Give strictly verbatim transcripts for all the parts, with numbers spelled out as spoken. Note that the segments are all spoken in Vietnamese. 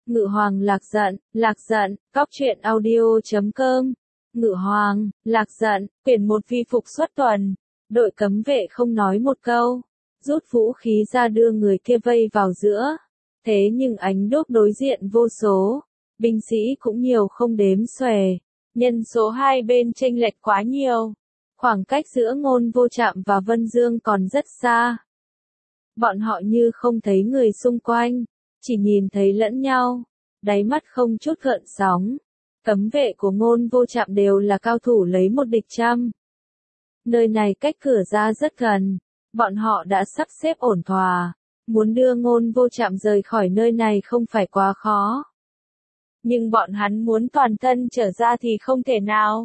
Ngự Hoàng lạc giận, lạc giận, cóc truyện audio chấm com. Ngự Hoàng, lạc giận, quyển một vi phục xuất tuần. Đội cấm vệ không nói một câu, rút vũ khí ra đưa người kia vây vào giữa. Thế nhưng ánh đốt đối diện vô số, binh sĩ cũng nhiều không đếm xuể, nhân số hai bên chênh lệch quá nhiều. Khoảng cách giữa Ngôn Vô Trạm và Vân Dương còn rất xa. Bọn họ như không thấy người xung quanh, chỉ nhìn thấy lẫn nhau, đáy mắt không chút gợn sóng. Cấm vệ của Ngôn Vô Trạm đều là cao thủ lấy một địch trăm. Nơi này cách cửa ra rất gần, bọn họ đã sắp xếp ổn thỏa, muốn đưa Ngôn Vô Trạm rời khỏi nơi này không phải quá khó. Nhưng bọn hắn muốn toàn thân trở ra thì không thể nào.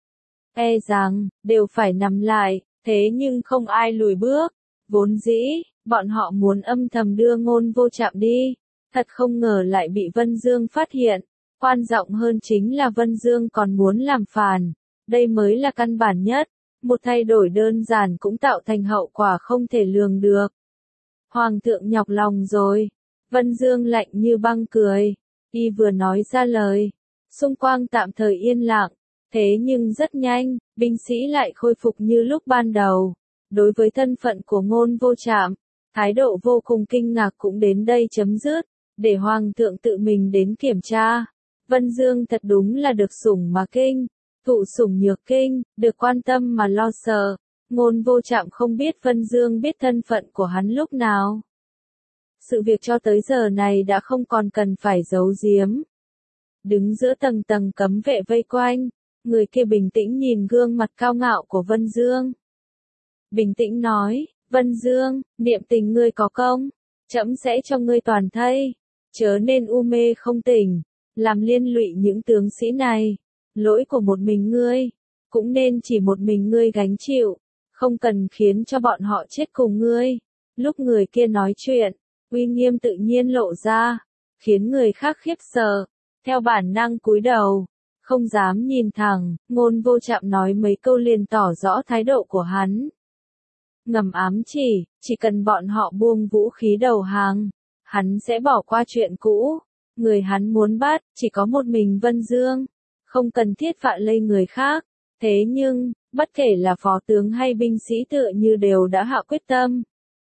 E rằng, đều phải nằm lại, thế nhưng không ai lùi bước. Vốn dĩ, bọn họ muốn âm thầm đưa Ngôn Vô Trạm đi, thật không ngờ lại bị Vân Dương phát hiện. Quan trọng hơn chính là Vân Dương còn muốn làm phản, đây mới là căn bản nhất. Một thay đổi đơn giản cũng tạo thành hậu quả không thể lường được. Hoàng thượng nhọc lòng rồi. Vân Dương lạnh như băng cười. Y vừa nói ra lời, xung quanh tạm thời yên lặng. Thế nhưng rất nhanh, binh sĩ lại khôi phục như lúc ban đầu. Đối với thân phận của Ngôn Vô Trạm, thái độ vô cùng kinh ngạc cũng đến đây chấm dứt, để Hoàng thượng tự mình đến kiểm tra. Vân Dương thật đúng là được sủng mà kinh, thụ sủng nhược kinh, được quan tâm mà lo sợ. Ngôn Vô Trạm không biết Vân Dương biết thân phận của hắn lúc nào. Sự việc cho tới giờ này đã không còn cần phải giấu giếm. Đứng giữa tầng tầng cấm vệ vây quanh, người kia bình tĩnh nhìn gương mặt cao ngạo của Vân Dương. Bình tĩnh nói, Vân Dương, niệm tình ngươi có công, trẫm sẽ cho ngươi toàn thây, chớ nên u mê không tỉnh, làm liên lụy những tướng sĩ này. Lỗi của một mình ngươi, cũng nên chỉ một mình ngươi gánh chịu, không cần khiến cho bọn họ chết cùng ngươi. Lúc người kia nói chuyện, uy nghiêm tự nhiên lộ ra, khiến người khác khiếp sợ, theo bản năng cúi đầu, không dám nhìn thẳng. Ngôn Vô Trạm nói mấy câu liền tỏ rõ thái độ của hắn. Ngầm ám chỉ, chỉ cần bọn họ buông vũ khí đầu hàng, hắn sẽ bỏ qua chuyện cũ. Người hắn muốn bắt, chỉ có một mình Vân Dương, không cần thiết vạ lây người khác. Thế nhưng, bất kể là phó tướng hay binh sĩ tựa như đều đã hạ quyết tâm.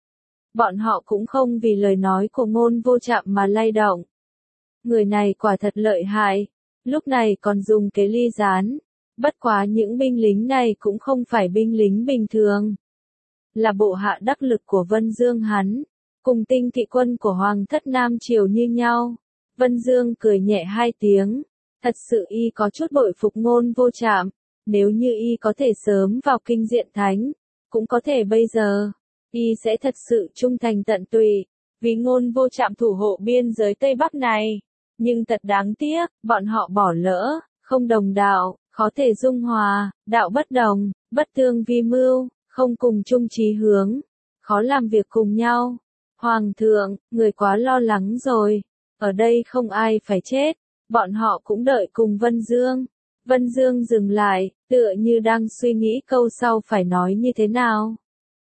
Bọn họ cũng không vì lời nói của Ngôn Vô Trạm mà lay động. Người này quả thật lợi hại, lúc này còn dùng cái ly gián. Bất quá những binh lính này cũng không phải binh lính bình thường. Là bộ hạ đắc lực của Vân Dương hắn, cùng tinh kỵ quân của Hoàng thất Nam Triều như nhau. Vân Dương cười nhẹ hai tiếng, thật sự y có chút bội phục Ngôn Vô Trạm, nếu như y có thể sớm vào kinh diện thánh, cũng có thể bây giờ, y sẽ thật sự trung thành tận tụy, vì Ngôn Vô Trạm thủ hộ biên giới Tây Bắc này. Nhưng thật đáng tiếc, bọn họ bỏ lỡ, không đồng đạo, khó thể dung hòa, đạo bất đồng, bất tương vi mưu, không cùng chung chí hướng, khó làm việc cùng nhau. Hoàng thượng, người quá lo lắng rồi, ở đây không ai phải chết, bọn họ cũng đợi cùng Vân Dương. Vân Dương dừng lại, tựa như đang suy nghĩ câu sau phải nói như thế nào.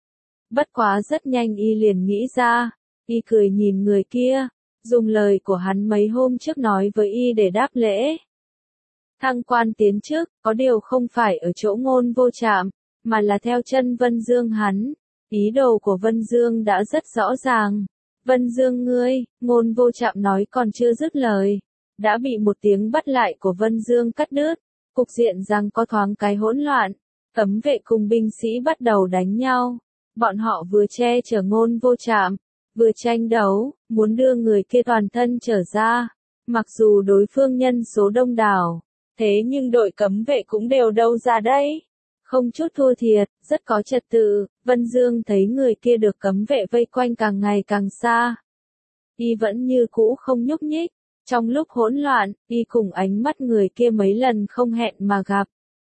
Bất quá rất nhanh y liền nghĩ ra, y cười nhìn người kia, dùng lời của hắn mấy hôm trước nói với y để đáp lễ. Thăng quan tiến chức, có điều không phải ở chỗ Ngôn Vô Trạm, mà là theo chân Vân Dương hắn. Ý đồ của Vân Dương đã rất rõ ràng. Vân Dương ngươi, Ngôn Vô Trạm nói còn chưa dứt lời, đã bị một tiếng bắt lại của Vân Dương cắt đứt. Cục diện rằng có thoáng cái hỗn loạn, cấm vệ cùng binh sĩ bắt đầu đánh nhau. Bọn họ vừa che chở Ngôn Vô Trạm, vừa tranh đấu, muốn đưa người kia toàn thân trở ra. Mặc dù đối phương nhân số đông đảo, thế nhưng đội cấm vệ cũng đều đâu ra đấy. Không chút thua thiệt, rất có trật tự. Vân Dương thấy người kia được cấm vệ vây quanh càng ngày càng xa. Y vẫn như cũ không nhúc nhích. Trong lúc hỗn loạn, y cùng ánh mắt người kia mấy lần không hẹn mà gặp.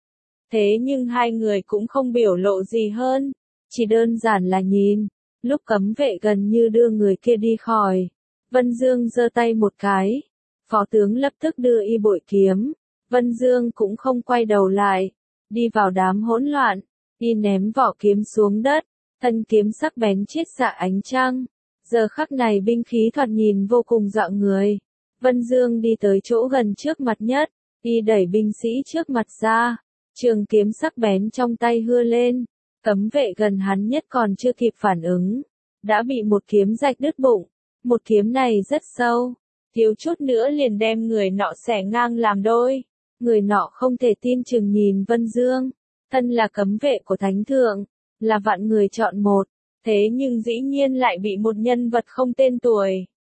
Thế nhưng hai người cũng không biểu lộ gì hơn, chỉ đơn giản là nhìn. Lúc cấm vệ gần như đưa người kia đi khỏi, Vân Dương giơ tay một cái. Phó tướng lập tức đưa y bội kiếm. Vân Dương cũng không quay đầu lại, đi vào đám hỗn loạn, y ném vỏ kiếm xuống đất, thân kiếm sắc bén chiết xạ ánh trăng. Giờ khắc này binh khí thoạt nhìn vô cùng dọa người. Vân Dương đi tới chỗ gần trước mặt nhất, y đẩy binh sĩ trước mặt ra, trường kiếm sắc bén trong tay hưa lên, cấm vệ gần hắn nhất còn chưa kịp phản ứng, đã bị một kiếm rạch đứt bụng, một kiếm này rất sâu, thiếu chút nữa liền đem người nọ xẻ ngang làm đôi, người nọ không thể tin chừng nhìn Vân Dương, thân là cấm vệ của Thánh Thượng, là vạn người chọn một, thế nhưng dĩ nhiên lại bị một nhân vật không tên tuổi.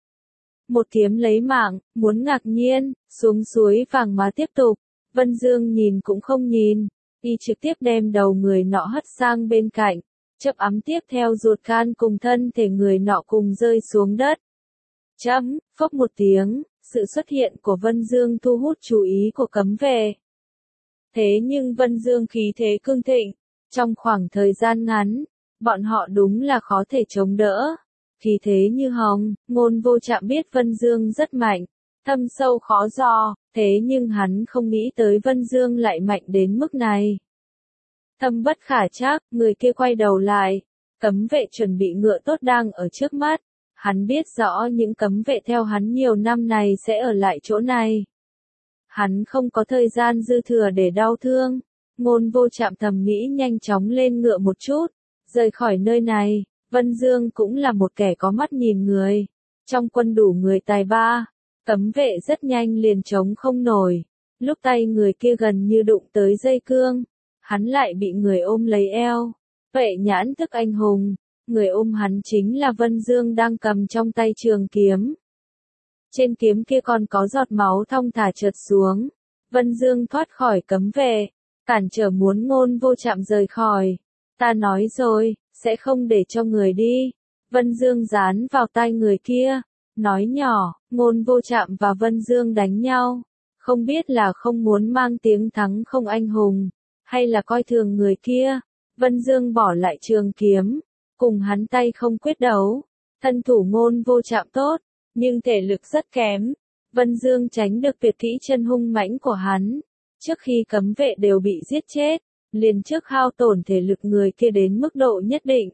Một kiếm lấy mạng, muốn ngạc nhiên, xuống suối vàng mà tiếp tục, Vân Dương nhìn cũng không nhìn, y trực tiếp đem đầu người nọ hất sang bên cạnh, chớp ấm tiếp theo ruột gan cùng thân thể người nọ cùng rơi xuống đất. Chấm, phốc một tiếng, sự xuất hiện của Vân Dương thu hút chú ý của cấm vệ. Thế nhưng Vân Dương khí thế cương thịnh, trong khoảng thời gian ngắn, bọn họ đúng là khó thể chống đỡ. Khí thế như hồng, Ngôn Vô Trạm biết Vân Dương rất mạnh, thâm sâu khó dò, thế nhưng hắn không nghĩ tới Vân Dương lại mạnh đến mức này. Thâm bất khả trắc, người kia quay đầu lại, cấm vệ chuẩn bị ngựa tốt đang ở trước mắt, hắn biết rõ những cấm vệ theo hắn nhiều năm này sẽ ở lại chỗ này. Hắn không có thời gian dư thừa để đau thương, Ngôn Vô Trạm thầm nghĩ nhanh chóng lên ngựa một chút, rời khỏi nơi này. Vân Dương cũng là một kẻ có mắt nhìn người, trong quân đủ người tài ba, cấm vệ rất nhanh liền chống không nổi, lúc tay người kia gần như đụng tới dây cương, hắn lại bị người ôm lấy eo, vệ nhãn thức anh hùng, người ôm hắn chính là Vân Dương đang cầm trong tay trường kiếm. Trên kiếm kia còn có giọt máu thong thả trượt xuống, Vân Dương thoát khỏi cấm vệ, cản trở muốn Ngôn Vô Trạm rời khỏi, ta nói rồi. Sẽ không để cho người đi. Vân Dương dán vào tai người kia, nói nhỏ, Ngôn Vô Trạm và Vân Dương đánh nhau, không biết là không muốn mang tiếng thắng không anh hùng, hay là coi thường người kia. Vân Dương bỏ lại trường kiếm, cùng hắn tay không quyết đấu, thân thủ Ngôn Vô Trạm tốt, nhưng thể lực rất kém. Vân Dương tránh được tuyệt kỹ chân hung mãnh của hắn, trước khi cấm vệ đều bị giết chết. Liền trước hao tổn thể lực người kia đến mức độ nhất định.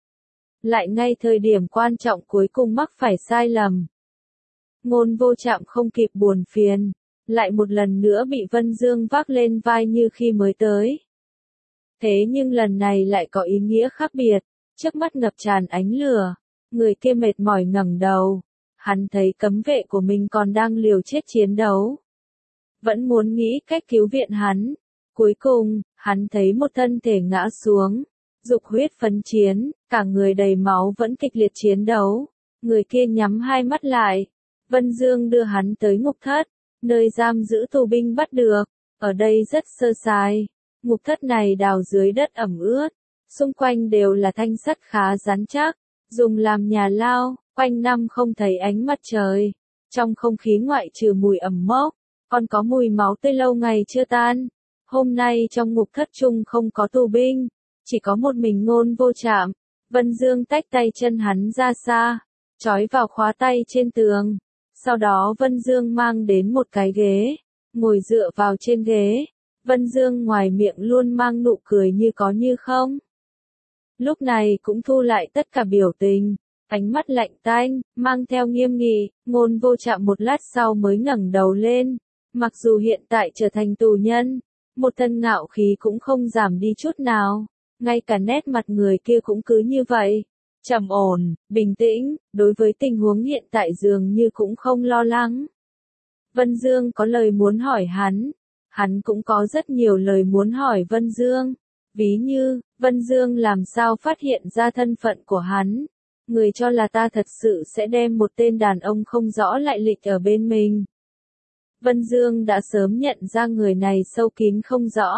Lại ngay thời điểm quan trọng cuối cùng mắc phải sai lầm. Ngôn Vô Trạm không kịp buồn phiền, lại một lần nữa bị Vân Dương vác lên vai như khi mới tới. Thế nhưng lần này lại có ý nghĩa khác biệt, trước mắt ngập tràn ánh lửa, người kia mệt mỏi ngẩng đầu, hắn thấy cấm vệ của mình còn đang liều chết chiến đấu. Vẫn muốn nghĩ cách cứu viện hắn. Cuối cùng, hắn thấy một thân thể ngã xuống, dục huyết phấn chiến, cả người đầy máu vẫn kịch liệt chiến đấu. Người kia nhắm hai mắt lại. Vân Dương đưa hắn tới ngục thất, nơi giam giữ tù binh bắt được. Ở đây rất sơ sài. Ngục thất này đào dưới đất ẩm ướt. Xung quanh đều là thanh sắt khá rắn chắc, dùng làm nhà lao, quanh năm không thấy ánh mặt trời. Trong không khí ngoại trừ mùi ẩm mốc, còn có mùi máu tươi lâu ngày chưa tan. Hôm nay trong ngục thất chung không có tù binh, chỉ có một mình Ngôn Vô Trạm. Vân Dương tách tay chân hắn ra xa, trói vào khóa tay trên tường. Sau đó Vân Dương mang đến một cái ghế, ngồi dựa vào trên ghế. Vân Dương ngoài miệng luôn mang nụ cười như có như không. Lúc này cũng thu lại tất cả biểu tình, ánh mắt lạnh tanh, mang theo nghiêm nghị. Ngôn Vô Trạm một lát sau mới ngẩng đầu lên, mặc dù hiện tại trở thành tù nhân. Một thân ngạo khí cũng không giảm đi chút nào, ngay cả nét mặt người kia cũng cứ như vậy, trầm ổn, bình tĩnh, đối với tình huống hiện tại dường như cũng không lo lắng. Vân Dương có lời muốn hỏi hắn, hắn cũng có rất nhiều lời muốn hỏi Vân Dương, ví như, Vân Dương làm sao phát hiện ra thân phận của hắn, người cho là ta thật sự sẽ đem một tên đàn ông không rõ lại lịch ở bên mình. Vân Dương đã sớm nhận ra người này sâu kín không rõ.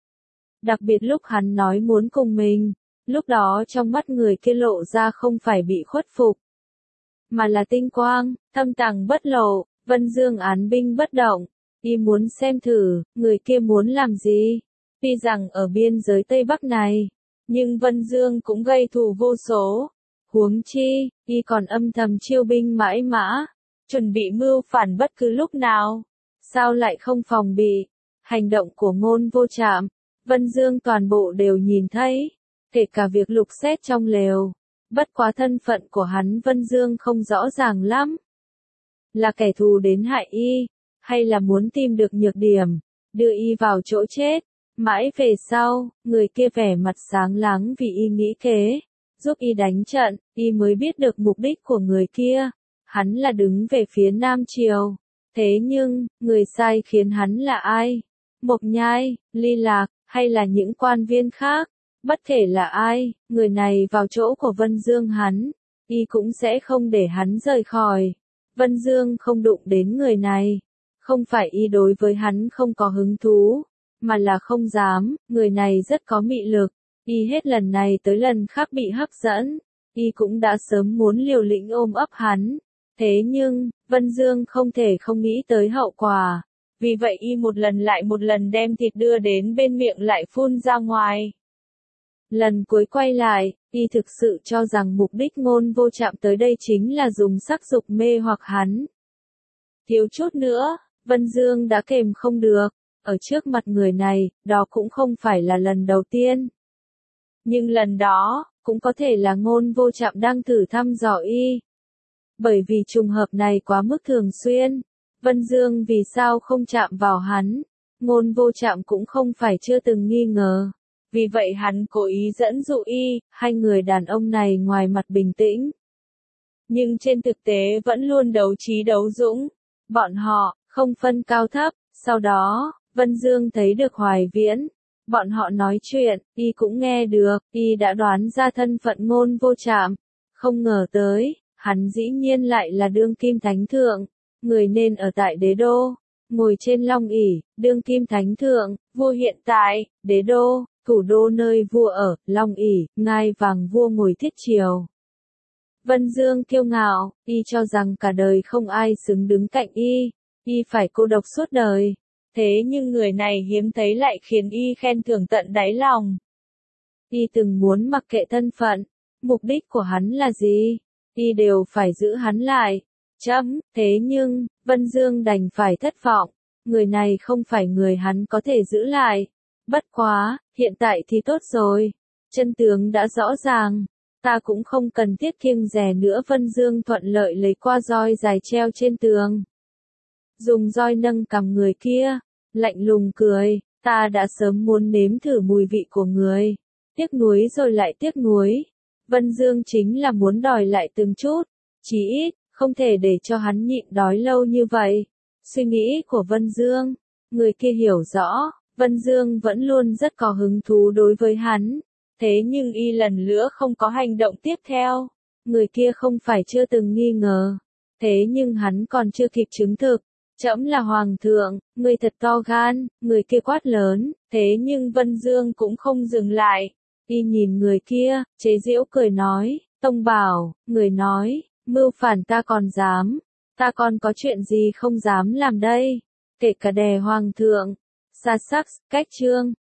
Đặc biệt lúc hắn nói muốn cùng mình, lúc đó trong mắt người kia lộ ra không phải bị khuất phục, mà là tinh quang, thâm tàng bất lộ. Vân Dương án binh bất động, y muốn xem thử, người kia muốn làm gì. Tuy rằng ở biên giới Tây Bắc này, nhưng Vân Dương cũng gây thù vô số. Huống chi, y còn âm thầm chiêu binh mãi mã, chuẩn bị mưu phản bất cứ lúc nào. Sao lại không phòng bị? Hành động của Ngôn Vô Trạm, Vân Dương toàn bộ đều nhìn thấy, kể cả việc lục xét trong lều. Bất quá thân phận của hắn Vân Dương không rõ ràng lắm. là kẻ thù đến hại y, hay là muốn tìm được nhược điểm, đưa y vào chỗ chết. Mãi về sau, người kia vẻ mặt sáng láng vì y nghĩ kế, giúp y đánh trận, y mới biết được mục đích của người kia. Hắn là đứng về phía Nam Triều. Thế nhưng, người sai khiến hắn là ai? Mộc Nhai, Ly Lạc, hay là những quan viên khác? Bất kể là ai, người này vào chỗ của Vân Dương hắn, y cũng sẽ không để hắn rời khỏi. Vân Dương không đụng đến người này. Không phải y đối với hắn không có hứng thú, mà là không dám, người này rất có mị lực. Y hết lần này tới lần khác bị hấp dẫn, y cũng đã sớm muốn liều lĩnh ôm ấp hắn. Thế nhưng, Vân Dương không thể không nghĩ tới hậu quả. Vì vậy y một lần lại một lần đem thịt đưa đến bên miệng lại phun ra ngoài. Lần cuối quay lại, y thực sự cho rằng mục đích Ngôn Vô Trạm tới đây chính là dùng sắc dục mê hoặc hắn. Thiếu chút nữa, Vân Dương đã kềm không được, ở trước mặt người này, đó cũng không phải là lần đầu tiên. Nhưng lần đó, cũng có thể là Ngôn Vô Trạm đang thử thăm dò y. Bởi vì trùng hợp này quá mức thường xuyên, Vân Dương vì sao không chạm vào hắn, Ngôn Vô Trạm cũng không phải chưa từng nghi ngờ. Vì vậy hắn cố ý dẫn dụ y, hai người đàn ông này ngoài mặt bình tĩnh, nhưng trên thực tế vẫn luôn đấu trí đấu dũng. Bọn họ, không phân cao thấp. Sau đó, Vân Dương thấy được Hoài Viễn. Bọn họ nói chuyện, y cũng nghe được, y đã đoán ra thân phận Ngôn Vô Trạm. Không ngờ tới, hắn dĩ nhiên lại là đương kim thánh thượng, người nên ở tại đế đô, ngồi trên long ỷ, đương kim thánh thượng, vua hiện tại, đế đô, thủ đô nơi vua ở, long ỷ, ngai vàng vua ngồi thiết triều. Vân Dương kiêu ngạo, y cho rằng cả đời không ai xứng đứng cạnh y, y phải cô độc suốt đời. Thế nhưng người này hiếm thấy lại khiến y khen thưởng tận đáy lòng. Y từng muốn mặc kệ thân phận, mục đích của hắn là gì, y đều phải giữ hắn lại. Chấm, thế nhưng, Vân Dương đành phải thất vọng, người này không phải người hắn có thể giữ lại. Bất quá, hiện tại thì tốt rồi, chân tướng đã rõ ràng, ta cũng không cần thiết kiêng dè nữa. Vân Dương thuận lợi lấy qua roi dài treo trên tường, dùng roi nâng cằm người kia, lạnh lùng cười, ta đã sớm muốn nếm thử mùi vị của người, tiếc nuối rồi lại tiếc nuối. Vân Dương chính là muốn đòi lại từng chút, chí ít, không thể để cho hắn nhịn đói lâu như vậy. Suy nghĩ của Vân Dương, người kia hiểu rõ, Vân Dương vẫn luôn rất có hứng thú đối với hắn. Thế nhưng y lần nữa không có hành động tiếp theo. Người kia không phải chưa từng nghi ngờ. Thế nhưng hắn còn chưa kịp chứng thực. Trẫm là hoàng thượng, người thật to gan, người kia quát lớn. Thế nhưng Vân Dương cũng không dừng lại. Y nhìn người kia, chế giễu cười nói, Tông Bảo, người nói, mưu phản ta còn dám. Ta còn có chuyện gì không dám làm đây? Kể cả đè hoàng thượng. Xa sắc, cách chương.